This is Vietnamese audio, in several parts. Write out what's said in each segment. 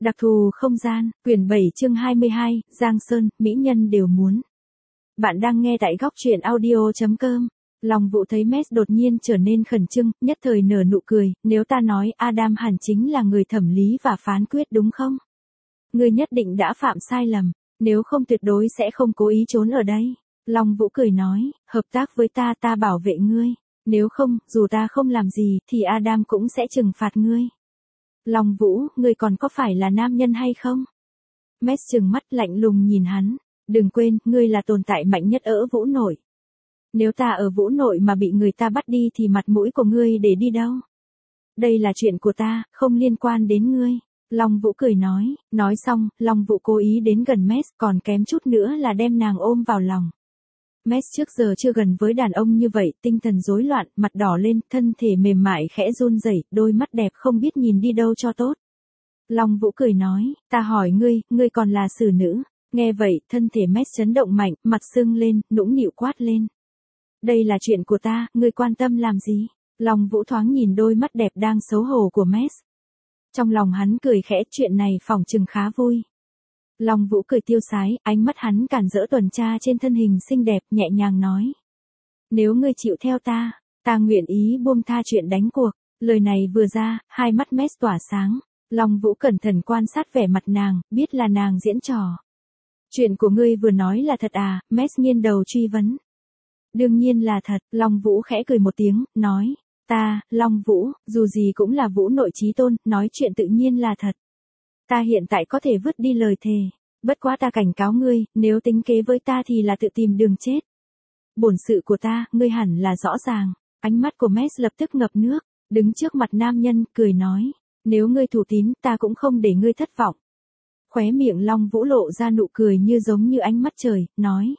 Đặc thù không gian, quyển 7 chương 22, Giang Sơn, mỹ nhân đều muốn. Bạn đang nghe tại góc truyện audio.com. Long Vũ thấy Mess đột nhiên trở nên khẩn trương, nhất thời nở nụ cười, nếu ta nói Adam hẳn chính là người thẩm lý và phán quyết đúng không? Ngươi nhất định đã phạm sai lầm, nếu không tuyệt đối sẽ không cố ý trốn ở đây. Long Vũ cười nói, hợp tác với ta bảo vệ ngươi, nếu không, dù ta không làm gì thì Adam cũng sẽ trừng phạt ngươi. Long Vũ, ngươi còn có phải là nam nhân hay không? Mess trừng mắt lạnh lùng nhìn hắn, đừng quên, ngươi là tồn tại mạnh nhất ở Vũ Nội. Nếu ta ở Vũ Nội mà bị người ta bắt đi thì mặt mũi của ngươi để đi đâu? Đây là chuyện của ta, không liên quan đến ngươi. Long Vũ cười nói xong, Long Vũ cố ý đến gần Mess, còn kém chút nữa là đem nàng ôm vào lòng. Mess trước giờ chưa gần với đàn ông như vậy, tinh thần rối loạn, mặt đỏ lên, thân thể mềm mại khẽ run rẩy, đôi mắt đẹp không biết nhìn đi đâu cho tốt. Long Vũ cười nói, ta hỏi ngươi còn là xử nữ. Nghe vậy, thân thể Mess chấn động mạnh, mặt sưng lên, nũng nịu quát lên. Đây là chuyện của ta, ngươi quan tâm làm gì? Long Vũ thoáng nhìn đôi mắt đẹp đang xấu hổ của Mess. Trong lòng hắn cười khẽ, chuyện này phỏng chừng khá vui. Long Vũ cười tiêu sái, ánh mắt hắn cản rỡ tuần tra trên thân hình xinh đẹp, nhẹ nhàng nói. Nếu ngươi chịu theo ta nguyện ý buông tha chuyện đánh cuộc. Lời này vừa ra, hai mắt Mess tỏa sáng. Long Vũ cẩn thận quan sát vẻ mặt nàng, biết là nàng diễn trò. Chuyện của ngươi vừa nói là thật à? Mess nghiêng đầu truy vấn. Đương nhiên là thật, Long Vũ khẽ cười một tiếng, nói. Long Vũ, dù gì cũng là Vũ Nội chí tôn, nói chuyện tự nhiên là thật. Ta hiện tại có thể vứt đi lời thề. Bất quá ta cảnh cáo ngươi, nếu tính kế với ta thì là tự tìm đường chết. Bổn sự của ta, ngươi hẳn là rõ ràng. Ánh mắt của Mess lập tức ngập nước, đứng trước mặt nam nhân, cười nói. Nếu ngươi thủ tín, ta cũng không để ngươi thất vọng. Khóe miệng Long Vũ lộ ra nụ cười như giống như ánh mắt trời, nói.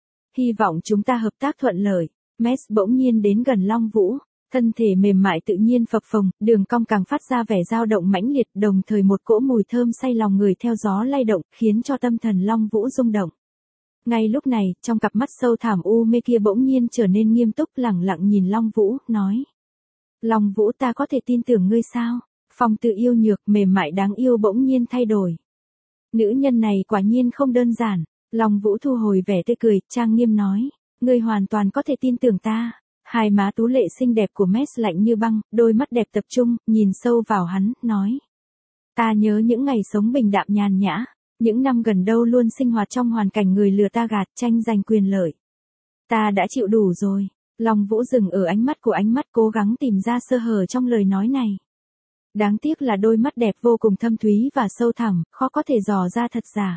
Hy vọng chúng ta hợp tác thuận lợi. Mess bỗng nhiên đến gần Long Vũ. Thân thể mềm mại tự nhiên phập phồng, đường cong càng phát ra vẻ dao động mãnh liệt, đồng thời một cỗ mùi thơm say lòng người theo gió lay động, khiến cho tâm thần Long Vũ rung động. Ngay lúc này, trong cặp mắt sâu thẳm u mê kia bỗng nhiên trở nên nghiêm túc, lẳng lặng nhìn Long Vũ, nói. Long Vũ, ta có thể tin tưởng ngươi sao? Phong tự yêu nhược, mềm mại đáng yêu bỗng nhiên thay đổi. Nữ nhân này quả nhiên không đơn giản. Long Vũ thu hồi vẻ tươi cười, trang nghiêm nói. Ngươi hoàn toàn có thể tin tưởng ta. Hai má tú lệ xinh đẹp của Mess lạnh như băng, đôi mắt đẹp tập trung, nhìn sâu vào hắn, nói. Ta nhớ những ngày sống bình đạm nhàn nhã, những năm gần đâu luôn sinh hoạt trong hoàn cảnh người lừa ta gạt, tranh giành quyền lợi. Ta đã chịu đủ rồi. Long Vũ dừng ở ánh mắt của cố gắng tìm ra sơ hở trong lời nói này. Đáng tiếc là đôi mắt đẹp vô cùng thâm thúy và sâu thẳm, khó có thể dò ra thật giả.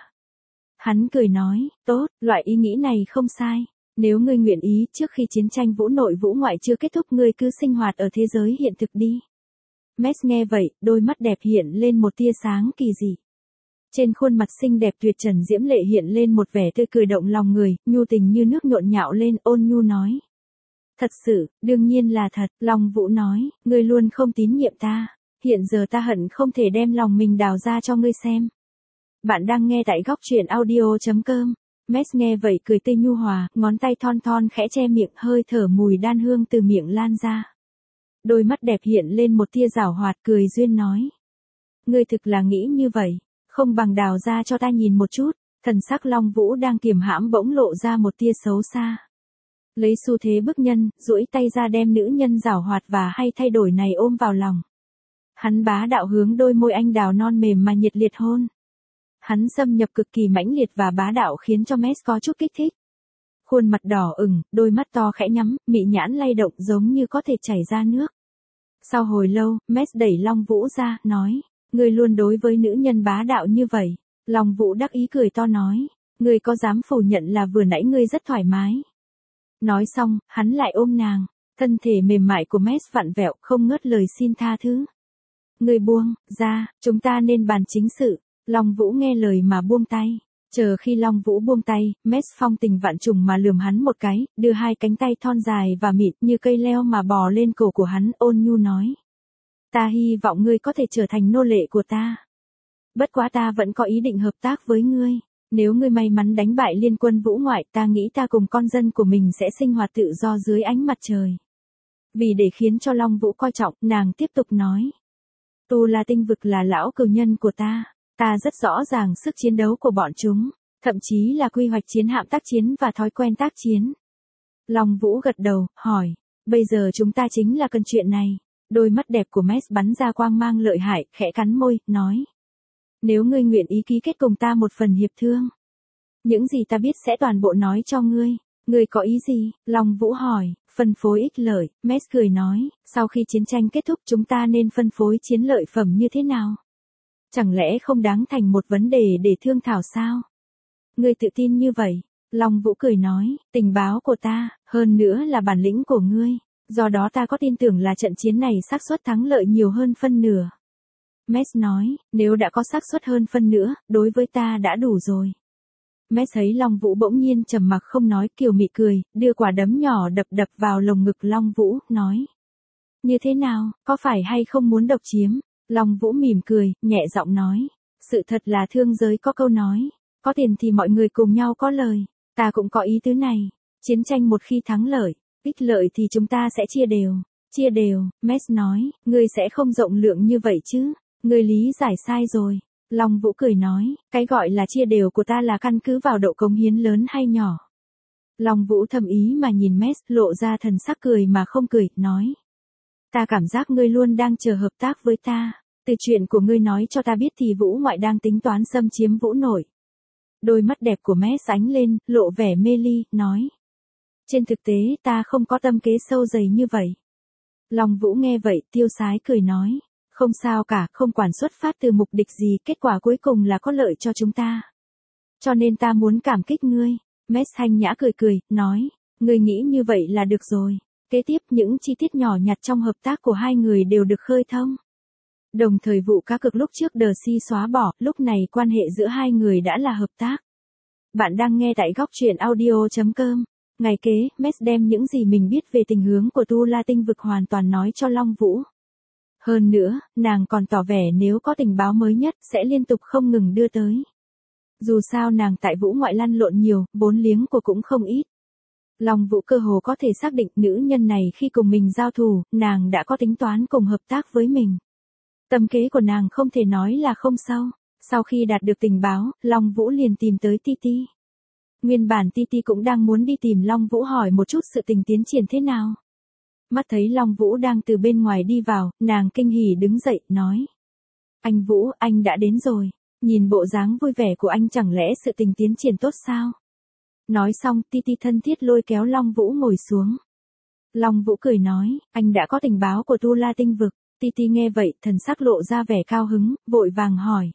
Hắn cười nói, tốt, loại ý nghĩ này không sai. Nếu ngươi nguyện ý, trước khi chiến tranh Vũ Nội Vũ Ngoại chưa kết thúc, ngươi cứ sinh hoạt ở thế giới hiện thực đi. Mess nghe vậy, đôi mắt đẹp hiện lên một tia sáng kỳ dị. Trên khuôn mặt xinh đẹp tuyệt trần diễm lệ hiện lên một vẻ tươi cười động lòng người, nhu tình như nước nhộn nhạo lên, ôn nhu nói. Thật sự, đương nhiên là thật, Long Vũ nói, ngươi luôn không tín nhiệm ta. Hiện giờ ta hận không thể đem lòng mình đào ra cho ngươi xem. Bạn đang nghe tại góc truyện audio.com. Mess nghe vậy cười tươi nhu hòa, ngón tay thon thon khẽ che miệng, hơi thở mùi đan hương từ miệng lan ra. Đôi mắt đẹp hiện lên một tia giảo hoạt, cười duyên nói. Ngươi thực là nghĩ như vậy, không bằng đào ra cho ta nhìn một chút. Thần sắc Long Vũ đang kiềm hãm bỗng lộ ra một tia xấu xa. Lấy xu thế bức nhân, duỗi tay ra đem nữ nhân giảo hoạt và hay thay đổi này ôm vào lòng. Hắn bá đạo hướng đôi môi anh đào non mềm mà nhiệt liệt hôn. Hắn xâm nhập cực kỳ mãnh liệt và bá đạo khiến cho Mess có chút kích thích. Khuôn mặt đỏ ửng, đôi mắt to khẽ nhắm, mị nhãn lay động giống như có thể chảy ra nước. Sau hồi lâu, Mess đẩy Long Vũ ra, nói, ngươi luôn đối với nữ nhân bá đạo như vậy. Long Vũ đắc ý cười to nói, ngươi có dám phủ nhận là vừa nãy ngươi rất thoải mái. Nói xong, hắn lại ôm nàng, thân thể mềm mại của Mess vặn vẹo, không ngớt lời xin tha thứ. Ngươi buông ra, chúng ta nên bàn chính sự. Long Vũ nghe lời mà buông tay. Chờ khi Long Vũ buông tay, Mess phong tình vạn trùng mà lườm hắn một cái, đưa hai cánh tay thon dài và mịn như cây leo mà bò lên cổ của hắn, ôn nhu nói. Ta hy vọng ngươi có thể trở thành nô lệ của ta. Bất quá ta vẫn có ý định hợp tác với ngươi. Nếu ngươi may mắn đánh bại liên quân Vũ Ngoại, ta nghĩ ta cùng con dân của mình sẽ sinh hoạt tự do dưới ánh mặt trời. Vì để khiến cho Long Vũ coi trọng, nàng tiếp tục nói. Tu La Tinh Vực là lão cừu nhân của ta. Ta rất rõ ràng sức chiến đấu của bọn chúng, thậm chí là quy hoạch chiến hạm tác chiến và thói quen tác chiến. Long Vũ gật đầu, hỏi, bây giờ chúng ta chính là cần chuyện này. Đôi mắt đẹp của Max bắn ra quang mang lợi hại, khẽ cắn môi, nói. Nếu ngươi nguyện ý ký kết cùng ta một phần hiệp thương. Những gì ta biết sẽ toàn bộ nói cho ngươi. Ngươi có ý gì? Long Vũ hỏi, phân phối ích lợi. Max cười nói, sau khi chiến tranh kết thúc chúng ta nên phân phối chiến lợi phẩm như thế nào? Chẳng lẽ không đáng thành một vấn đề để thương thảo sao? Ngươi tự tin như vậy. Long Vũ cười nói, tình báo của ta, hơn nữa là bản lĩnh của ngươi. Do đó ta có tin tưởng là trận chiến này xác suất thắng lợi nhiều hơn phân nửa. Max nói, nếu đã có xác suất hơn phân nửa, đối với ta đã đủ rồi. Max thấy Long Vũ bỗng nhiên trầm mặc không nói, kiều mị cười, đưa quả đấm nhỏ đập đập vào lồng ngực Long Vũ, nói. Như thế nào, có phải hay không muốn độc chiếm? Long Vũ mỉm cười, nhẹ giọng nói. Sự thật là thương giới có câu nói, có tiền thì mọi người cùng nhau có lời. Ta cũng có ý tứ này. Chiến tranh một khi thắng lợi, ích lợi thì chúng ta sẽ chia đều. Chia đều, Max nói, ngươi sẽ không rộng lượng như vậy chứ. Ngươi lý giải sai rồi. Long Vũ cười nói, cái gọi là chia đều của ta là căn cứ vào độ cống hiến lớn hay nhỏ. Long Vũ thầm ý mà nhìn Max, lộ ra thần sắc cười mà không cười, nói. Ta cảm giác ngươi luôn đang chờ hợp tác với ta. Từ chuyện của ngươi nói cho ta biết thì Vũ ngoại đang tính toán xâm chiếm Vũ nội. Đôi mắt đẹp của Max ánh lên, lộ vẻ mê ly, nói. Trên thực tế ta không có tâm kế sâu dày như vậy. Long Vũ nghe vậy, tiêu sái cười nói. Không sao cả, không quản xuất phát từ mục đích gì, kết quả cuối cùng là có lợi cho chúng ta. Cho nên ta muốn cảm kích ngươi. Max thanh nhã cười cười, nói. Ngươi nghĩ như vậy là được rồi. Kế tiếp những chi tiết nhỏ nhặt trong hợp tác của hai người đều được khơi thông. Đồng thời vụ cá cược lúc trước The xóa bỏ, lúc này quan hệ giữa hai người đã là hợp tác. Bạn đang nghe tại góc truyện audio.com. Ngày kế, Max đem những gì mình biết về tình hướng của Tu La Tinh Vực hoàn toàn nói cho Long Vũ. Hơn nữa, nàng còn tỏ vẻ nếu có tình báo mới nhất sẽ liên tục không ngừng đưa tới. Dù sao nàng tại Vũ ngoại lăn lộn nhiều, vốn liếng của cũng không ít. Long Vũ cơ hồ có thể xác định nữ nhân này khi cùng mình giao thủ, nàng đã có tính toán cùng hợp tác với mình. Tâm kế của nàng không thể nói là không sâu. Sau khi đạt được tình báo, Long Vũ liền tìm tới Titi. Nguyên bản Titi cũng đang muốn đi tìm Long Vũ hỏi một chút sự tình tiến triển thế nào. Mắt thấy Long Vũ đang từ bên ngoài đi vào, nàng kinh hỉ đứng dậy, nói. Anh Vũ, anh đã đến rồi. Nhìn bộ dáng vui vẻ của anh chẳng lẽ sự tình tiến triển tốt sao? Nói xong, Titi thân thiết lôi kéo Long Vũ ngồi xuống. Long Vũ cười nói, anh đã có tình báo của Tu La Tinh Vực. Titi nghe vậy, thần sắc lộ ra vẻ cao hứng, vội vàng hỏi.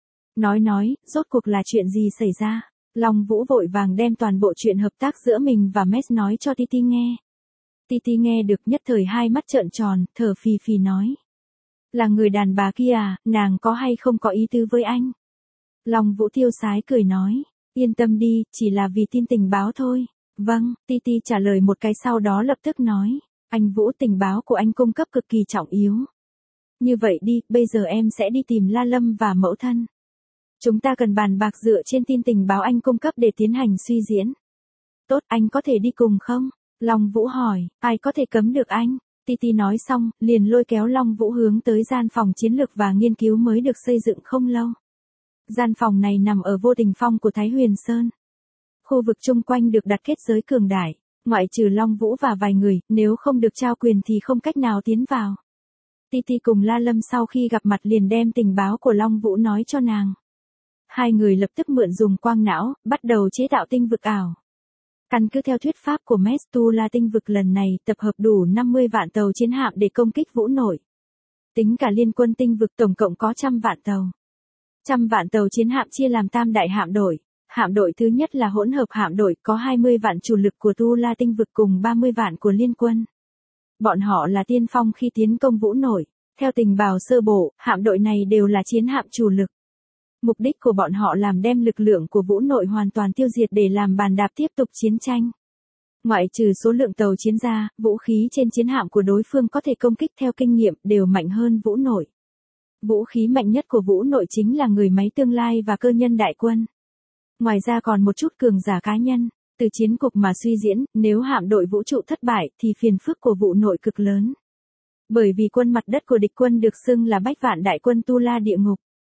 Nói, rốt cuộc là chuyện gì xảy ra? Long Vũ vội vàng đem toàn bộ chuyện hợp tác giữa mình và Max nói cho Titi nghe. Titi nghe được nhất thời hai mắt trợn tròn, thở phì phì nói. Là người đàn bà kia à, nàng có hay không có ý tứ với anh? Long Vũ tiêu sái cười nói. Yên tâm đi, chỉ là vì tin tình báo thôi. Vâng, Titi trả lời một cái sau đó lập tức nói. Anh Vũ, tình báo của anh cung cấp cực kỳ trọng yếu. Như vậy đi, bây giờ em sẽ đi tìm La Lâm và mẫu thân. Chúng ta cần bàn bạc dựa trên tin tình báo anh cung cấp để tiến hành suy diễn. Tốt, anh có thể đi cùng không? Long Vũ hỏi, ai có thể cấm được anh? Titi nói xong, liền lôi kéo Long Vũ hướng tới gian phòng chiến lược và nghiên cứu mới được xây dựng không lâu. Gian phòng này nằm ở Vô Tình Phong của Thái Huyền Sơn. Khu vực chung quanh được đặt kết giới cường đại, ngoại trừ Long Vũ và vài người, nếu không được trao quyền thì không cách nào tiến vào. Titi cùng La Lâm sau khi gặp mặt liền đem tình báo của Long Vũ nói cho nàng. Hai người lập tức mượn dùng quang não, bắt đầu chế tạo tinh vực ảo. Căn cứ theo thuyết pháp của Max, Tu La Tinh Vực lần này tập hợp đủ 50 vạn tàu chiến hạm để công kích Vũ nội. Tính cả liên quân tinh vực tổng cộng có 100 vạn tàu. 100 vạn tàu chiến hạm chia làm tam đại hạm đội. Hạm đội thứ nhất là hỗn hợp hạm đội, có 20 vạn chủ lực của Tu La Tinh Vực cùng 30 vạn của liên quân. Bọn họ là tiên phong khi tiến công Vũ nội. Theo tình báo sơ bộ, hạm đội này đều là chiến hạm chủ lực. Mục đích của bọn họ làm đem lực lượng của Vũ nội hoàn toàn tiêu diệt để làm bàn đạp tiếp tục chiến tranh. Ngoại trừ số lượng tàu chiến ra, vũ khí trên chiến hạm của đối phương có thể công kích theo kinh nghiệm đều mạnh hơn Vũ nội. Vũ khí mạnh nhất của Vũ nội chính là người máy tương lai và cơ nhân đại quân. Ngoài ra còn một chút cường giả cá nhân. Từ chiến cục mà suy diễn, nếu hạm đội vũ trụ thất bại thì phiền phức của Vũ nội cực lớn. Bởi vì quân mặt đất của địch quân được xưng là bách vạn đại quân Tu La địa ngục.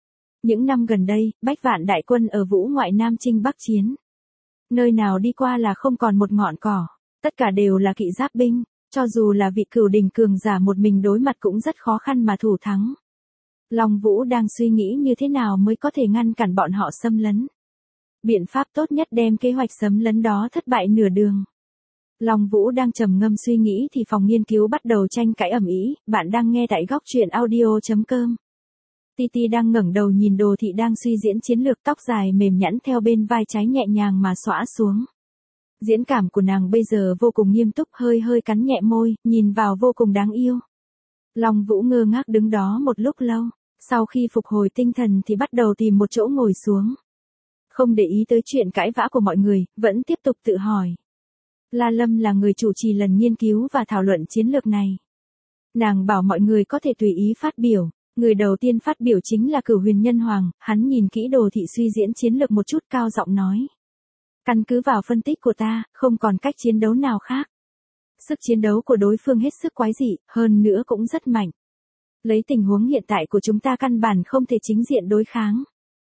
Những năm gần đây, bách vạn đại quân ở Vũ ngoại Nam chinh Bắc chiến. Nơi nào đi qua là không còn một ngọn cỏ, tất cả đều là kỵ giáp binh, cho dù là vị cửu đỉnh cường giả một mình đối mặt cũng rất khó khăn mà thủ thắng. Long Vũ đang suy nghĩ như thế nào mới có thể ngăn cản bọn họ xâm lấn. Biện pháp tốt nhất đem kế hoạch xâm lấn đó thất bại nửa đường. Long Vũ đang trầm ngâm suy nghĩ thì phòng nghiên cứu bắt đầu tranh cãi ầm ĩ. Bạn đang nghe tại góc truyện audio.com. Titi đang ngẩng đầu nhìn Đồ Thị đang suy diễn chiến lược, tóc dài mềm nhẵn theo bên vai trái nhẹ nhàng mà xõa xuống. Diễn cảm của nàng bây giờ vô cùng nghiêm túc, hơi hơi cắn nhẹ môi, nhìn vào vô cùng đáng yêu. Long Vũ ngơ ngác đứng đó một lúc lâu, sau khi phục hồi tinh thần thì bắt đầu tìm một chỗ ngồi xuống. Không để ý tới chuyện cãi vã của mọi người, vẫn tiếp tục tự hỏi. La Lâm là người chủ trì lần nghiên cứu và thảo luận chiến lược này. Nàng bảo mọi người có thể tùy ý phát biểu. Người đầu tiên phát biểu chính là Cửu Huyền Nhân Hoàng, hắn nhìn kỹ Đồ Thị suy diễn chiến lược một chút, cao giọng nói. Căn cứ vào phân tích của ta, không còn cách chiến đấu nào khác. Sức chiến đấu của đối phương hết sức quái dị, hơn nữa cũng rất mạnh. Lấy tình huống hiện tại của chúng ta căn bản không thể chính diện đối kháng.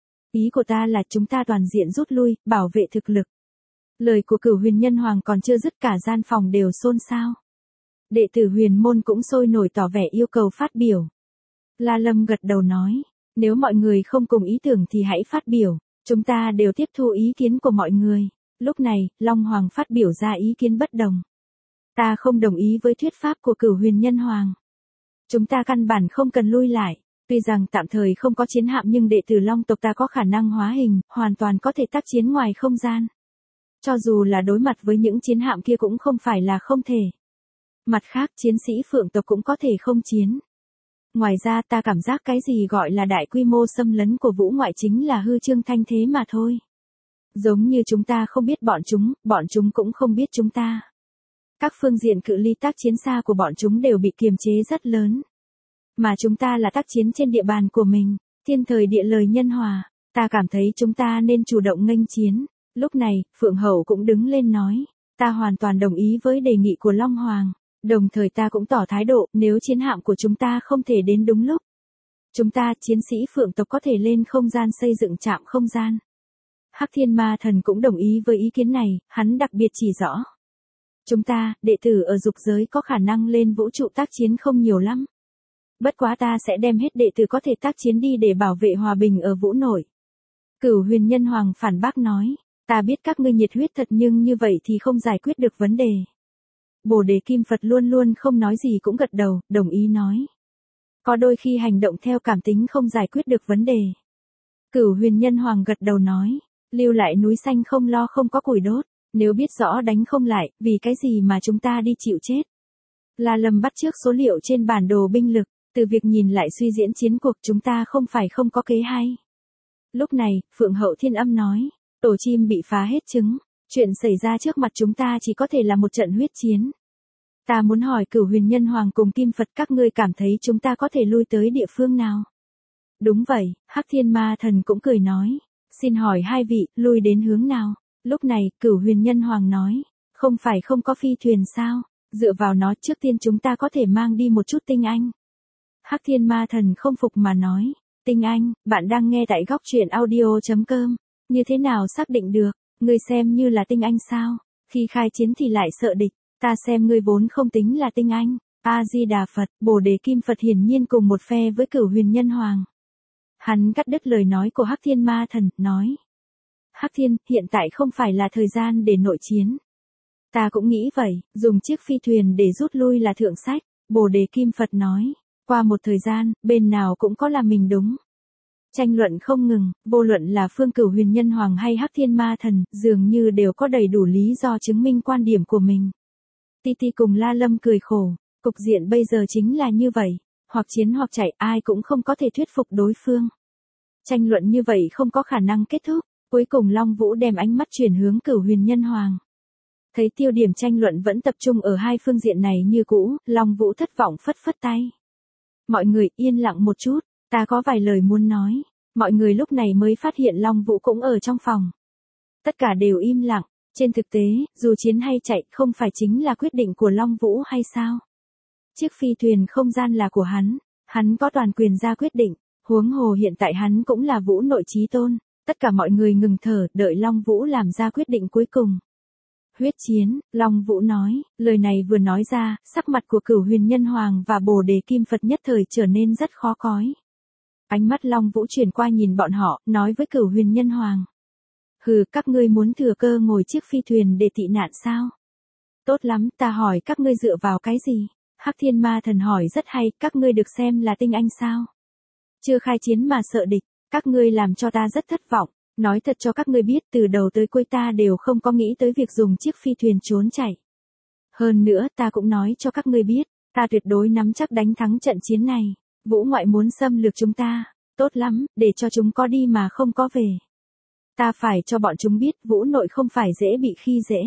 Ý của ta là chúng ta toàn diện rút lui, bảo vệ thực lực. Lời của Cửu Huyền Nhân Hoàng còn chưa dứt, cả gian phòng đều xôn xao. Đệ tử Huyền môn cũng sôi nổi tỏ vẻ yêu cầu phát biểu. La Lâm gật đầu nói, nếu mọi người không cùng ý tưởng thì hãy phát biểu, chúng ta đều tiếp thu ý kiến của mọi người. Lúc này, Long Hoàng phát biểu ra ý kiến bất đồng. Ta không đồng ý với thuyết pháp của Cửu Huyền Nhân Hoàng. Chúng ta căn bản không cần lui lại, tuy rằng tạm thời không có chiến hạm nhưng đệ tử Long tộc ta có khả năng hóa hình, hoàn toàn có thể tác chiến ngoài không gian. Cho dù là đối mặt với những chiến hạm kia cũng không phải là không thể. Mặt khác, chiến sĩ Phượng tộc cũng có thể không chiến. Ngoài ra ta cảm giác cái gì gọi là đại quy mô xâm lấn của Vũ ngoại chính là hư trương thanh thế mà thôi. Giống như chúng ta không biết bọn chúng cũng không biết chúng ta. Các phương diện cự ly tác chiến xa của bọn chúng đều bị kiềm chế rất lớn. Mà chúng ta là tác chiến trên địa bàn của mình, thiên thời địa lợi nhân hòa, ta cảm thấy chúng ta nên chủ động nghênh chiến. Lúc này, Phượng Hậu cũng đứng lên nói, ta hoàn toàn đồng ý với đề nghị của Long Hoàng. Đồng thời ta cũng tỏ thái độ, nếu chiến hạm của chúng ta không thể đến đúng lúc. Chúng ta, chiến sĩ Phượng tộc có thể lên không gian xây dựng trạm không gian. Hắc Thiên Ma Thần cũng đồng ý với ý kiến này, hắn đặc biệt chỉ rõ. Chúng ta, đệ tử ở dục giới có khả năng lên vũ trụ tác chiến không nhiều lắm. Bất quá ta sẽ đem hết đệ tử có thể tác chiến đi để bảo vệ hòa bình ở Vũ nội. Cửu Huyền Nhân Hoàng phản bác nói, ta biết các ngươi nhiệt huyết thật nhưng như vậy thì không giải quyết được vấn đề. Bồ Đề Kim Phật luôn luôn không nói gì cũng gật đầu, đồng ý nói. Có đôi khi hành động theo cảm tính không giải quyết được vấn đề. Cửu Huyền Nhân Hoàng gật đầu nói, lưu lại núi xanh không lo không có củi đốt, nếu biết rõ đánh không lại, vì cái gì mà chúng ta đi chịu chết. La Lâm bắt chước số liệu trên bản đồ binh lực, từ việc nhìn lại suy diễn chiến cuộc chúng ta không phải không có kế hay. Lúc này, Phượng Hậu Thiên Âm nói, tổ chim bị phá hết trứng. Chuyện xảy ra trước mặt chúng ta chỉ có thể là một trận huyết chiến. Ta muốn hỏi Cửu Huyền Nhân Hoàng cùng Kim Phật các ngươi cảm thấy chúng ta có thể lui tới địa phương nào? Đúng vậy, Hắc Thiên Ma Thần cũng cười nói. Xin hỏi hai vị, lui đến hướng nào? Lúc này, Cửu Huyền Nhân Hoàng nói. Không phải không có phi thuyền sao? Dựa vào nó trước tiên chúng ta có thể mang đi một chút tinh anh. Hắc Thiên Ma Thần không phục mà nói. Tinh anh, bạn đang nghe tại góc truyện audio.com. Như thế nào xác định được? Ngươi xem như là tinh anh sao? Khi khai chiến thì lại sợ địch, ta xem ngươi vốn không tính là tinh anh. A-di-đà Phật, Bồ Đề Kim Phật hiển nhiên cùng một phe với Cửu Huyền Nhân Hoàng. Hắn cắt đứt lời nói của Hắc Thiên Ma Thần, nói. Hắc Thiên, hiện tại không phải là thời gian để nội chiến. Ta cũng nghĩ vậy, dùng chiếc phi thuyền để rút lui là thượng sách. Bồ Đề Kim Phật nói, qua một thời gian, bên nào cũng có là mình đúng. Tranh luận không ngừng, vô luận là phương Cửu Huyền Nhân Hoàng hay Hắc Thiên Ma Thần, dường như đều có đầy đủ lý do chứng minh quan điểm của mình. Titi cùng La Lâm cười khổ, cục diện bây giờ chính là như vậy, hoặc chiến hoặc chạy, ai cũng không có thể thuyết phục đối phương. Tranh luận như vậy không có khả năng kết thúc, cuối cùng Long Vũ đem ánh mắt chuyển hướng Cửu Huyền Nhân Hoàng. Thấy tiêu điểm tranh luận vẫn tập trung ở hai phương diện này như cũ, Long Vũ thất vọng phất phất tay. Mọi người yên lặng một chút. Ta có vài lời muốn nói. Mọi người lúc này mới phát hiện Long Vũ cũng ở trong phòng. Tất cả đều im lặng. Trên thực tế, dù chiến hay chạy không phải chính là quyết định của Long Vũ hay sao? Chiếc phi thuyền không gian là của hắn. Hắn có toàn quyền ra quyết định. Huống hồ hiện tại hắn cũng là Vũ nội chí tôn, tất cả mọi người ngừng thở, đợi Long Vũ làm ra quyết định cuối cùng. Huyết chiến, Long Vũ nói, lời này vừa nói ra, sắc mặt của Cửu Huyền Nhân Hoàng và Bồ Đề Kim Phật nhất thời trở nên rất khó coi. Ánh mắt Long Vũ chuyển qua nhìn bọn họ, nói với Cửu Huyền Nhân Hoàng. Hừ, các ngươi muốn thừa cơ ngồi chiếc phi thuyền để tị nạn sao? Tốt lắm, ta hỏi các ngươi dựa vào cái gì? Hắc Thiên Ma Thần hỏi rất hay, các ngươi được xem là tinh anh sao? Chưa khai chiến mà sợ địch, các ngươi làm cho ta rất thất vọng. Nói thật cho các ngươi biết, từ đầu tới cuối ta đều không có nghĩ tới việc dùng chiếc phi thuyền trốn chạy. Hơn nữa ta cũng nói cho các ngươi biết, ta tuyệt đối nắm chắc đánh thắng trận chiến này. Vũ ngoại muốn xâm lược chúng ta, tốt lắm, để cho chúng có đi mà không có về. Ta phải cho bọn chúng biết Vũ nội không phải dễ bị khi dễ.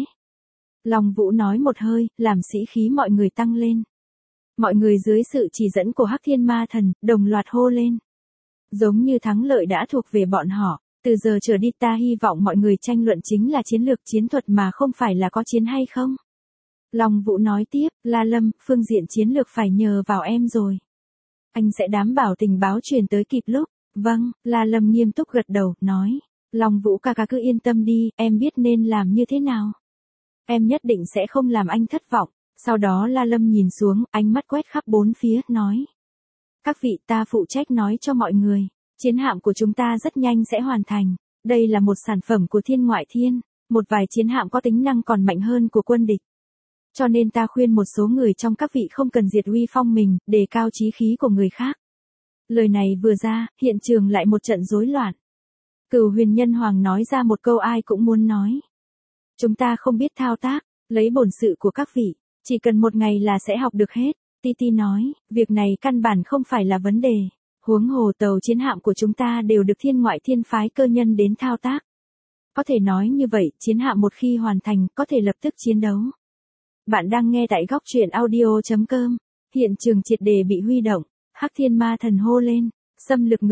Long Vũ nói một hơi, làm sĩ khí mọi người tăng lên. Mọi người dưới sự chỉ dẫn của Hắc Thiên Ma Thần, đồng loạt hô lên. Giống như thắng lợi đã thuộc về bọn họ, từ giờ trở đi ta hy vọng mọi người tranh luận chính là chiến lược chiến thuật mà không phải là có chiến hay không. Long Vũ nói tiếp, La Lâm, phương diện chiến lược phải nhờ vào em rồi. Anh sẽ đảm bảo tình báo truyền tới kịp lúc. Vâng, La Lâm nghiêm túc gật đầu, nói. Long Vũ ca ca cứ yên tâm đi, em biết nên làm như thế nào. Em nhất định sẽ không làm anh thất vọng. Sau đó La Lâm nhìn xuống, ánh mắt quét khắp bốn phía, nói. Các vị, ta phụ trách nói cho mọi người. Chiến hạm của chúng ta rất nhanh sẽ hoàn thành. Đây là một sản phẩm của Thiên Ngoại Thiên. Một vài chiến hạm có tính năng còn mạnh hơn của quân địch. Cho nên ta khuyên một số người trong các vị không cần diệt uy phong mình, đề cao chí khí của người khác. Lời này vừa ra, hiện trường lại một trận rối loạn. Cửu Huyền Nhân Hoàng nói ra một câu ai cũng muốn nói. Chúng ta không biết thao tác, lấy bổn sự của các vị, chỉ cần một ngày là sẽ học được hết. Titi nói, việc này căn bản không phải là vấn đề. Huống hồ tàu chiến hạm của chúng ta đều được Thiên Ngoại Thiên phái cơ nhân đến thao tác. Có thể nói như vậy, chiến hạm một khi hoàn thành, có thể lập tức chiến đấu. Bạn đang nghe tại góc truyện audio.com. Hiện trường triệt đề bị huy động. Hắc Thiên Ma Thần hô lên. Xâm lược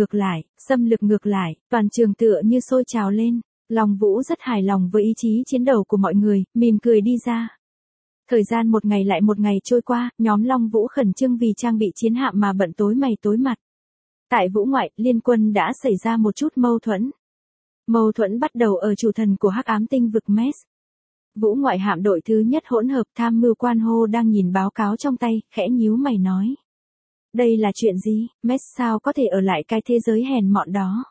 ngược lại, toàn trường tựa như sôi trào lên. Long Vũ rất hài lòng với ý chí chiến đấu của mọi người, mỉm cười đi ra. Thời gian một ngày lại một ngày trôi qua, nhóm Long Vũ khẩn trương vì trang bị chiến hạm mà bận tối mày tối mặt. Tại Vũ ngoại, liên quân đã xảy ra một chút mâu thuẫn. Mâu thuẫn bắt đầu ở chủ thần của Hắc Ám Tinh vực Mes. Vũ ngoại hạm đội thứ nhất hỗn hợp tham mưu quan Hồ đang nhìn báo cáo trong tay, khẽ nhíu mày nói. Đây là chuyện gì, Mes sao có thể ở lại cái thế giới hèn mọn đó?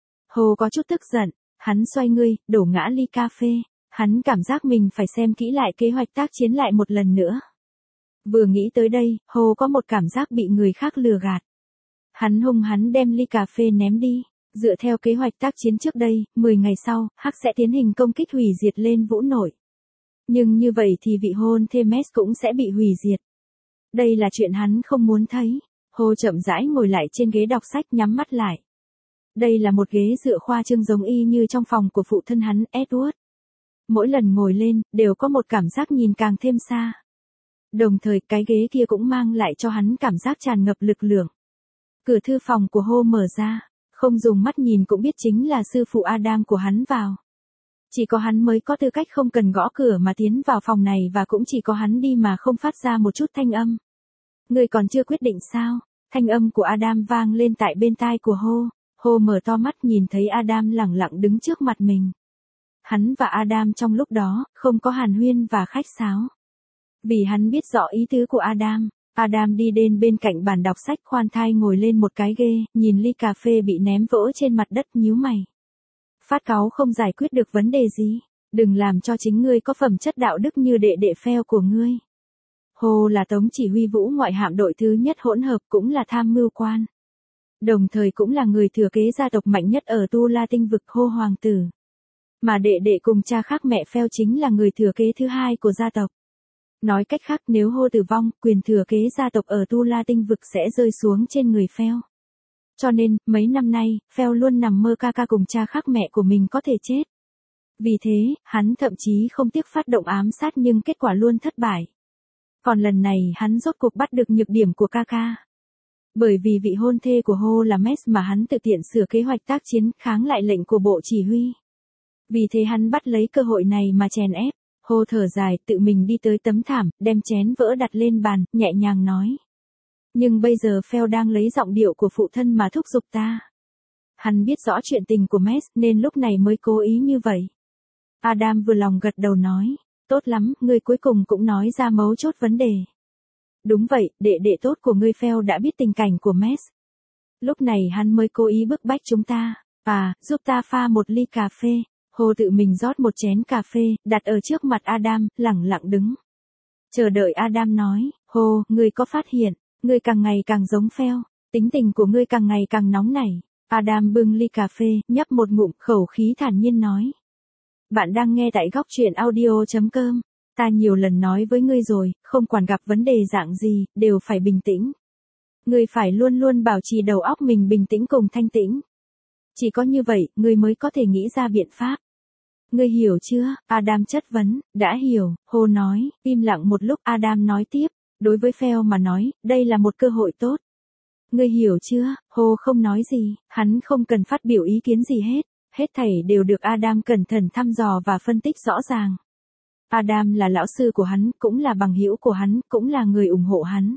Hồ có chút tức giận, hắn xoay người, đổ ngã ly cà phê. Hắn cảm giác mình phải xem kỹ lại kế hoạch tác chiến lại một lần nữa. Vừa nghĩ tới đây, Hồ có một cảm giác bị người khác lừa gạt. Hắn hung hắn đem ly cà phê ném đi. Dựa theo kế hoạch tác chiến trước đây, 10 ngày sau, Hắc sẽ tiến hành công kích hủy diệt lên Vũ nội. Nhưng như vậy thì vị hôn thê Mes cũng sẽ bị hủy diệt. Đây là chuyện hắn không muốn thấy. Hồ chậm rãi ngồi lại trên ghế đọc sách nhắm mắt lại. Đây là một ghế dựa khoa trương giống y như trong phòng của phụ thân hắn, Edward. Mỗi lần ngồi lên, đều có một cảm giác nhìn càng thêm xa. Đồng thời cái ghế kia cũng mang lại cho hắn cảm giác tràn ngập lực lượng. Cửa thư phòng của Hồ mở ra, không dùng mắt nhìn cũng biết chính là sư phụ Adam của hắn vào. Chỉ có hắn mới có tư cách không cần gõ cửa mà tiến vào phòng này và cũng chỉ có hắn đi mà không phát ra một chút thanh âm. Người còn chưa quyết định sao? Thanh âm của Adam vang lên tại bên tai của Hồ. Hồ mở to mắt nhìn thấy Adam lẳng lặng đứng trước mặt mình. Hắn và Adam trong lúc đó, không có hàn huyên và khách sáo. Vì hắn biết rõ ý tứ của Adam. Adam đi đến bên cạnh bàn đọc sách khoan thai ngồi lên một cái ghê, nhìn ly cà phê bị ném vỡ trên mặt đất nhíu mày. Phát cáu không giải quyết được vấn đề gì. Đừng làm cho chính ngươi có phẩm chất đạo đức như đệ đệ phèo của ngươi. Hồ là tổng chỉ huy Vũ ngoại hạm đội thứ nhất hỗn hợp cũng là tham mưu quan. Đồng thời cũng là người thừa kế gia tộc mạnh nhất ở Tu La Tinh vực Hồ Hoàng tử. Mà đệ đệ cùng cha khác mẹ phèo chính là người thừa kế thứ hai của gia tộc. Nói cách khác nếu Hồ tử vong, quyền thừa kế gia tộc ở Tu La Tinh vực sẽ rơi xuống trên người phèo. Cho nên, mấy năm nay, phèo luôn nằm mơ ca ca cùng cha khác mẹ của mình có thể chết. Vì thế, hắn thậm chí không tiếc phát động ám sát nhưng kết quả luôn thất bại. Còn lần này hắn rốt cuộc bắt được nhược điểm của ca ca. Bởi vì vị hôn thê của Hồ là Mes mà hắn tự tiện sửa kế hoạch tác chiến kháng lại lệnh của bộ chỉ huy. Vì thế hắn bắt lấy cơ hội này mà chèn ép. Hồ thở dài tự mình đi tới tấm thảm, đem chén vỡ đặt lên bàn, nhẹ nhàng nói. Nhưng bây giờ Phèo đang lấy giọng điệu của phụ thân mà thúc giục ta. Hắn biết rõ chuyện tình của Max nên lúc này mới cố ý như vậy. Adam vừa lòng gật đầu nói, tốt lắm, ngươi cuối cùng cũng nói ra mấu chốt vấn đề. Đúng vậy, đệ đệ tốt của ngươi Phèo đã biết tình cảnh của Max. Lúc này hắn mới cố ý bức bách chúng ta. Giúp ta pha một ly cà phê. Hồ tự mình rót một chén cà phê, đặt ở trước mặt Adam, lẳng lặng đứng. Chờ đợi Adam nói, Hồ, ngươi có phát hiện, ngươi càng ngày càng giống Phèo, tính tình của ngươi càng ngày càng nóng nảy. Adam bưng ly cà phê, nhấp một ngụm, khẩu khí thản nhiên nói. Bạn đang nghe tại góc truyện audio.com. Ta nhiều lần nói với ngươi rồi, không quản gặp vấn đề dạng gì, đều phải bình tĩnh. Ngươi phải luôn luôn bảo trì đầu óc mình bình tĩnh cùng thanh tĩnh. Chỉ có như vậy, ngươi mới có thể nghĩ ra biện pháp. Ngươi hiểu chưa? Adam chất vấn. Đã hiểu, Hồ nói. Im lặng một lúc, Adam nói tiếp. Đối với Phèo mà nói, đây là một cơ hội tốt. Ngươi hiểu chưa? Hồ không nói gì, hắn không cần phát biểu ý kiến gì hết. Hết thảy đều được Adam cẩn thận thăm dò và phân tích rõ ràng. Adam là lão sư của hắn, cũng là bằng hữu của hắn, cũng là người ủng hộ hắn.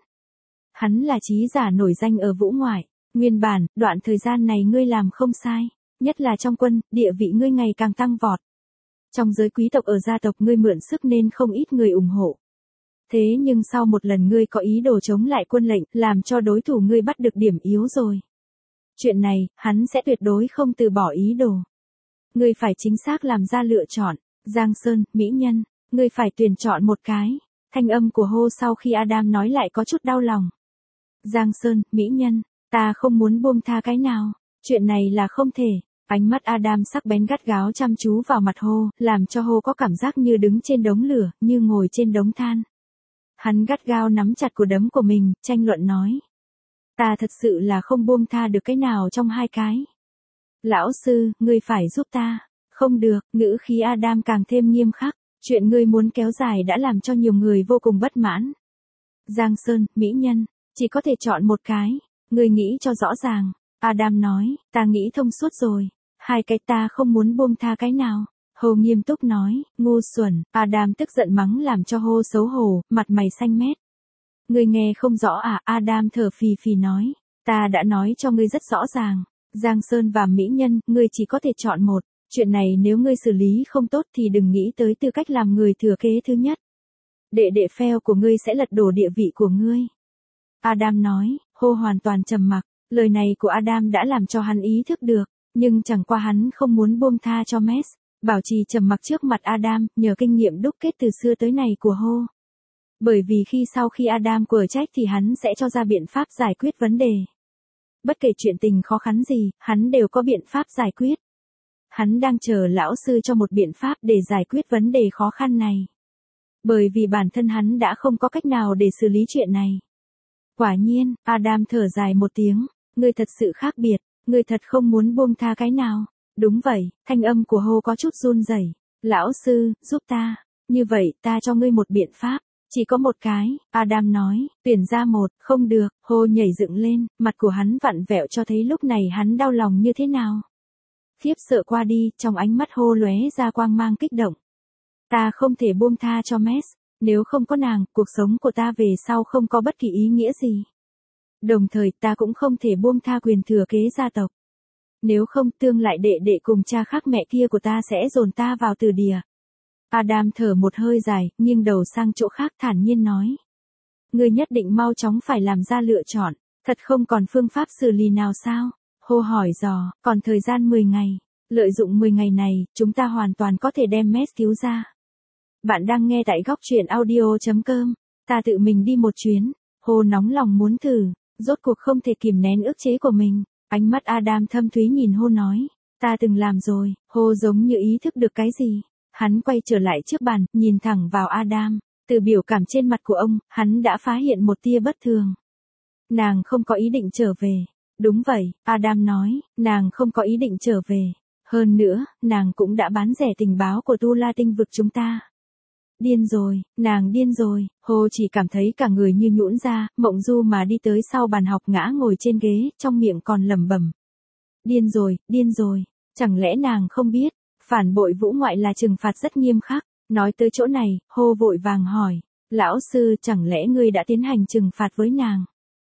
Hắn là trí giả nổi danh ở Vũ Ngoại. Nguyên bản, đoạn thời gian này ngươi làm không sai. Nhất là trong quân, địa vị ngươi ngày càng tăng vọt. Trong giới quý tộc ở gia tộc ngươi mượn sức nên không ít người ủng hộ. Thế nhưng sau một lần ngươi có ý đồ chống lại quân lệnh, làm cho đối thủ ngươi bắt được điểm yếu rồi. Chuyện này, hắn sẽ tuyệt đối không từ bỏ ý đồ. Ngươi phải chính xác làm ra lựa chọn. Giang Sơn, mỹ nhân, ngươi phải tuyển chọn một cái. Thanh âm của Hồ sau khi Adam nói lại có chút đau lòng. Giang Sơn, mỹ nhân, ta không muốn buông tha cái nào. Chuyện này là không thể. Ánh mắt Adam sắc bén gắt gáo chăm chú vào mặt Hồ, làm cho Hồ có cảm giác như đứng trên đống lửa, như ngồi trên đống than. Hắn gắt gao nắm chặt cổ đấm của mình, tranh luận nói. Ta thật sự là không buông tha được cái nào trong hai cái. Lão sư, ngươi phải giúp ta. Không được, ngữ khí Adam càng thêm nghiêm khắc. Chuyện ngươi muốn kéo dài đã làm cho nhiều người vô cùng bất mãn. Giang Sơn, mỹ nhân, chỉ có thể chọn một cái. Ngươi nghĩ cho rõ ràng. Adam nói, ta nghĩ thông suốt rồi. Hai cái ta không muốn buông tha cái nào. Hồ nghiêm túc nói, ngu xuẩn. Adam tức giận mắng làm cho Hồ xấu hổ, mặt mày xanh mét. Ngươi nghe không rõ à? Adam thở phì phì nói. Ta đã nói cho ngươi rất rõ ràng. Giang Sơn và mỹ nhân, ngươi chỉ có thể chọn một. Chuyện này nếu ngươi xử lý không tốt thì đừng nghĩ tới tư cách làm người thừa kế thứ nhất. Đệ đệ Phèo của ngươi sẽ lật đổ địa vị của ngươi. Adam nói. Hồ hoàn toàn trầm mặc. Lời này của Adam đã làm cho hắn ý thức được. Nhưng chẳng qua hắn không muốn buông tha cho Max. Bảo trì trầm mặc trước mặt Adam, nhờ kinh nghiệm đúc kết từ xưa tới nay của Hồ. Bởi vì sau khi Adam quở trách thì hắn sẽ cho ra biện pháp giải quyết vấn đề. Bất kể chuyện tình khó khăn gì, hắn đều có biện pháp giải quyết. Hắn đang chờ lão sư cho một biện pháp để giải quyết vấn đề khó khăn này. Bởi vì bản thân hắn đã không có cách nào để xử lý chuyện này. Quả nhiên, Adam thở dài một tiếng. Ngươi thật sự khác biệt, ngươi thật không muốn buông tha cái nào. Đúng vậy, thanh âm của Hồ có chút run rẩy. Lão sư, giúp ta. Như vậy, ta cho ngươi một biện pháp. Chỉ có một cái, Adam nói, tuyển ra một, không được. Hồ nhảy dựng lên, mặt của hắn vặn vẹo cho thấy lúc này hắn đau lòng như thế nào. Khiếp sợ qua đi, trong ánh mắt Hồ lóe ra quang mang kích động. Ta không thể buông tha cho Max. Nếu không có nàng, cuộc sống của ta về sau không có bất kỳ ý nghĩa gì. Đồng thời ta cũng không thể buông tha quyền thừa kế gia tộc. Nếu không tương lại đệ đệ cùng cha khác mẹ kia của ta sẽ dồn ta vào tử địa. Adam thở một hơi dài, nghiêng đầu sang chỗ khác thản nhiên nói. Ngươi nhất định mau chóng phải làm ra lựa chọn. Thật không còn phương pháp xử lý nào sao? Hồ hỏi dò, còn thời gian 10 ngày. Lợi dụng 10 ngày này, chúng ta hoàn toàn có thể đem Max cứu ra. Bạn đang nghe tại góc truyện audio.com. Ta tự mình đi một chuyến. Hồ nóng lòng muốn thử. Rốt cuộc không thể kìm nén ức chế của mình. Ánh mắt Adam thâm thúy nhìn Hồ nói. Ta từng làm rồi. Hồ giống như ý thức được cái gì. Hắn quay trở lại trước bàn, nhìn thẳng vào Adam. Từ biểu cảm trên mặt của ông, hắn đã phát hiện một tia bất thường. Nàng không có ý định trở về. Đúng vậy, Adam nói, nàng không có ý định trở về. Hơn nữa, nàng cũng đã bán rẻ tình báo của Tu La Tinh vực chúng ta. Điên rồi, nàng điên rồi. Hồ chỉ cảm thấy cả người như nhũn ra, mộng du mà đi tới sau bàn học ngã ngồi trên ghế, trong miệng còn lẩm bẩm. Điên rồi, điên rồi. Chẳng lẽ nàng không biết, phản bội Vũ Ngoại là trừng phạt rất nghiêm khắc. Nói tới chỗ này, Hồ vội vàng hỏi. Lão sư, chẳng lẽ ngươi đã tiến hành trừng phạt với nàng?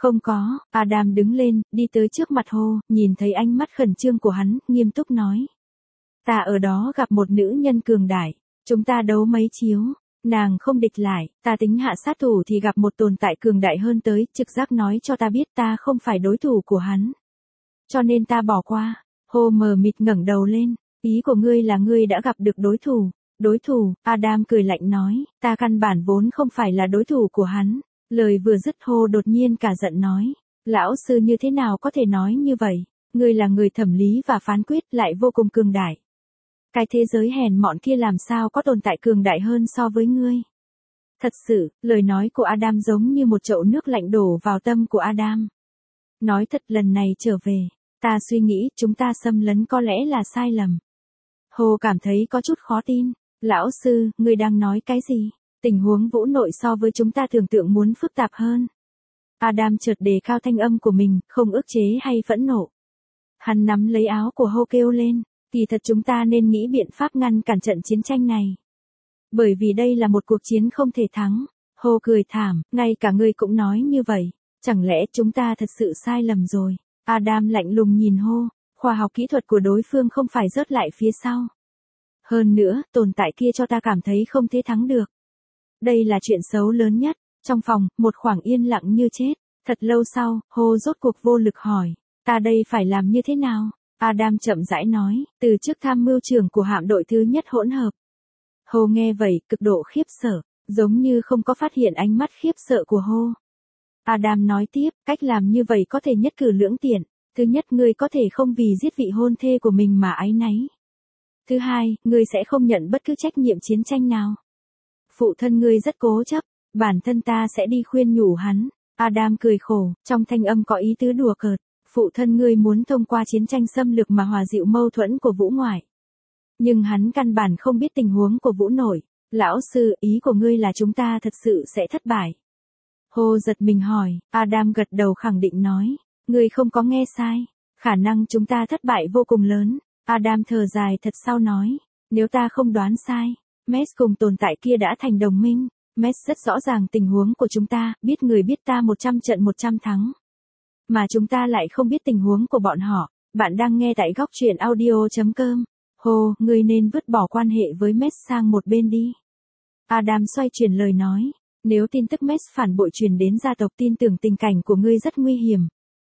Không có, Adam đứng lên, đi tới trước mặt Hồ, nhìn thấy ánh mắt khẩn trương của hắn, nghiêm túc nói. Ta ở đó gặp một nữ nhân cường đại, chúng ta đấu mấy chiếu, nàng không địch lại, ta tính hạ sát thủ thì gặp một tồn tại cường đại hơn tới, trực giác nói cho ta biết ta không phải đối thủ của hắn. Cho nên ta bỏ qua. Hồ mờ mịt ngẩng đầu lên, ý của ngươi là ngươi đã gặp được đối thủ. Đối thủ, Adam cười lạnh nói, ta căn bản vốn không phải là đối thủ của hắn. Lời vừa dứt Hồ đột nhiên cả giận nói, lão sư như thế nào có thể nói như vậy, ngươi là người thẩm lý và phán quyết lại vô cùng cường đại. Cái thế giới hèn mọn kia làm sao có tồn tại cường đại hơn so với ngươi. Thật sự, lời nói của Adam giống như một chậu nước lạnh đổ vào tâm của Adam. Nói thật lần này trở về, ta suy nghĩ chúng ta xâm lấn có lẽ là sai lầm. Hồ cảm thấy có chút khó tin. Lão sư, ngươi đang nói cái gì? Tình huống Vũ Nội so với chúng ta tưởng tượng muốn phức tạp hơn. Adam chợt đề cao thanh âm của mình, không ức chế hay phẫn nộ. Hắn nắm lấy áo của Hồ kêu lên, kỳ thật chúng ta nên nghĩ biện pháp ngăn cản trận chiến tranh này. Bởi vì đây là một cuộc chiến không thể thắng. Hồ cười thảm, ngay cả ngươi cũng nói như vậy. Chẳng lẽ chúng ta thật sự sai lầm rồi? Adam lạnh lùng nhìn Hồ, khoa học kỹ thuật của đối phương không phải rớt lại phía sau. Hơn nữa, tồn tại kia cho ta cảm thấy không thể thắng được. Đây là chuyện xấu lớn nhất. Trong phòng, một khoảng yên lặng như chết. Thật lâu sau, Hồ rốt cuộc vô lực hỏi, ta đây phải làm như thế nào? Adam chậm rãi nói, từ chức tham mưu trưởng của hạm đội thứ nhất hỗn hợp. Hồ nghe vậy, cực độ khiếp sợ, giống như không có phát hiện ánh mắt khiếp sợ của Hồ. Adam nói tiếp, cách làm như vậy có thể nhất cử lưỡng tiện. Thứ nhất, ngươi có thể không vì giết vị hôn thê của mình mà áy náy. Thứ hai, ngươi sẽ không nhận bất cứ trách nhiệm chiến tranh nào. Phụ thân ngươi rất cố chấp, bản thân ta sẽ đi khuyên nhủ hắn. Adam cười khổ, trong thanh âm có ý tứ đùa cợt. Phụ thân ngươi muốn thông qua chiến tranh xâm lược mà hòa dịu mâu thuẫn của Vũ ngoại. Nhưng hắn căn bản không biết tình huống của Vũ nội. Lão sư, ý của ngươi là chúng ta thật sự sẽ thất bại. Hồ giật mình hỏi, Adam gật đầu khẳng định nói, ngươi không có nghe sai. Khả năng chúng ta thất bại vô cùng lớn. Adam thở dài thật sau nói, nếu ta không đoán sai, Mes cùng tồn tại kia đã thành đồng minh. Mes rất rõ ràng tình huống của chúng ta, biết người biết ta 100 trận 100 thắng. Mà chúng ta lại không biết tình huống của bọn họ. Bạn đang nghe tại góc truyện audio.com. Hồ, ngươi nên vứt bỏ quan hệ với Mes sang một bên đi. Adam xoay chuyển lời nói, nếu tin tức Mes phản bội truyền đến gia tộc tin tưởng tình cảnh của ngươi rất nguy hiểm.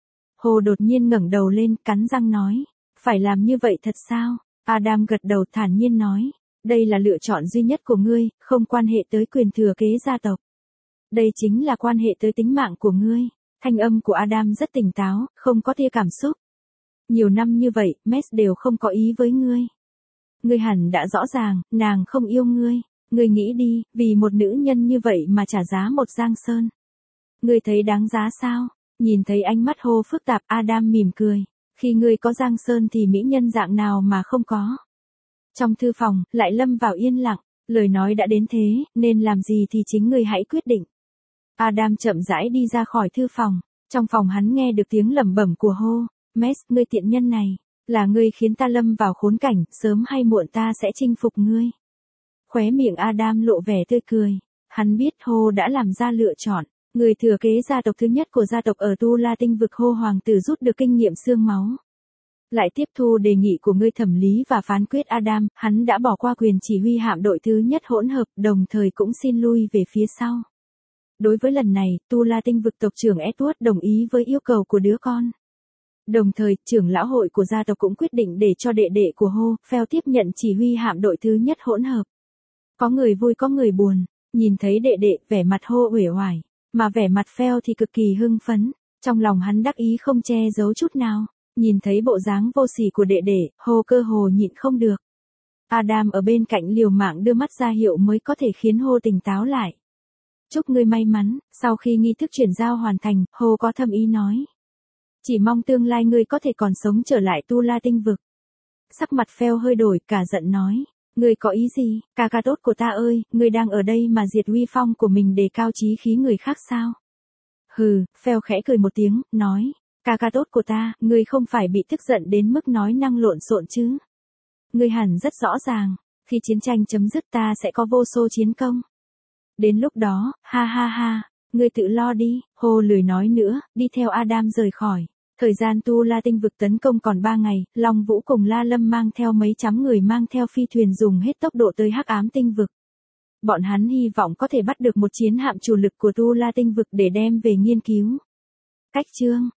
Hồ đột nhiên ngẩng đầu lên, cắn răng nói, phải làm như vậy thật sao? Adam gật đầu thản nhiên nói, đây là lựa chọn duy nhất của ngươi, không quan hệ tới quyền thừa kế gia tộc. Đây chính là quan hệ tới tính mạng của ngươi. Thanh âm của Adam rất tỉnh táo, không có tia cảm xúc. Nhiều năm như vậy, Mes đều không có ý với ngươi. Ngươi hẳn đã rõ ràng, nàng không yêu ngươi. Ngươi nghĩ đi, vì một nữ nhân như vậy mà trả giá một giang sơn. Ngươi thấy đáng giá sao? Nhìn thấy ánh mắt Hồ phức tạp, Adam mỉm cười. Khi ngươi có giang sơn thì mỹ nhân dạng nào mà không có. Trong thư phòng, lại lâm vào yên lặng. Lời nói đã đến thế, nên làm gì thì chính ngươi hãy quyết định. Adam chậm rãi đi ra khỏi thư phòng. Trong phòng hắn nghe được tiếng lẩm bẩm của Hồ. Mes, ngươi tiện nhân này, là ngươi khiến ta lâm vào khốn cảnh, sớm hay muộn ta sẽ chinh phục ngươi. Khóe miệng Adam lộ vẻ tươi cười. Hắn biết Hồ đã làm ra lựa chọn. Người thừa kế gia tộc thứ nhất của gia tộc ở Tu La Tinh vực Hồ hoàng tử rút được kinh nghiệm xương máu. Lại tiếp thu đề nghị của ngươi thẩm lý và phán quyết Adam, hắn đã bỏ qua quyền chỉ huy hạm đội thứ nhất hỗn hợp, đồng thời cũng xin lui về phía sau. Đối với lần này, Tu La Tinh vực tộc trưởng Edward đồng ý với yêu cầu của đứa con. Đồng thời, trưởng lão hội của gia tộc cũng quyết định để cho đệ đệ của Hồ, Phèo tiếp nhận chỉ huy hạm đội thứ nhất hỗn hợp. Có người vui có người buồn, nhìn thấy đệ đệ, vẻ mặt Hồ uể oải, mà vẻ mặt Phèo thì cực kỳ hưng phấn, trong lòng hắn đắc ý không che giấu chút nào. Nhìn thấy bộ dáng vô sỉ của đệ đệ, Hồ cơ hồ nhịn không được. Adam ở bên cạnh liều mạng đưa mắt ra hiệu mới có thể khiến Hồ tỉnh táo lại. Chúc ngươi may mắn, sau khi nghi thức chuyển giao hoàn thành, Hồ có thâm ý nói. Chỉ mong tương lai ngươi có thể còn sống trở lại Tu La Tinh vực. Sắc mặt Phèo hơi đổi, cả giận nói. Ngươi có ý gì, ca ca tốt của ta ơi, ngươi đang ở đây mà diệt uy phong của mình để cao chí khí người khác sao? Hừ, Phèo khẽ cười một tiếng, nói. Ca ca tốt của ta, ngươi không phải bị tức giận đến mức nói năng lộn xộn chứ. Ngươi hẳn rất rõ ràng, khi chiến tranh chấm dứt ta sẽ có vô số chiến công. Đến lúc đó, ha ha ha, Ngươi tự lo đi, Hồ lười nói nữa, đi theo Adam rời khỏi. Thời gian Tu La tinh vực tấn công còn 3 ngày, Long Vũ cùng La Lâm mang theo mấy trăm người mang theo phi thuyền dùng hết tốc độ tới Hắc Ám tinh vực. Bọn hắn hy vọng có thể bắt được một chiến hạm chủ lực của Tu La tinh vực để đem về nghiên cứu. Cách chương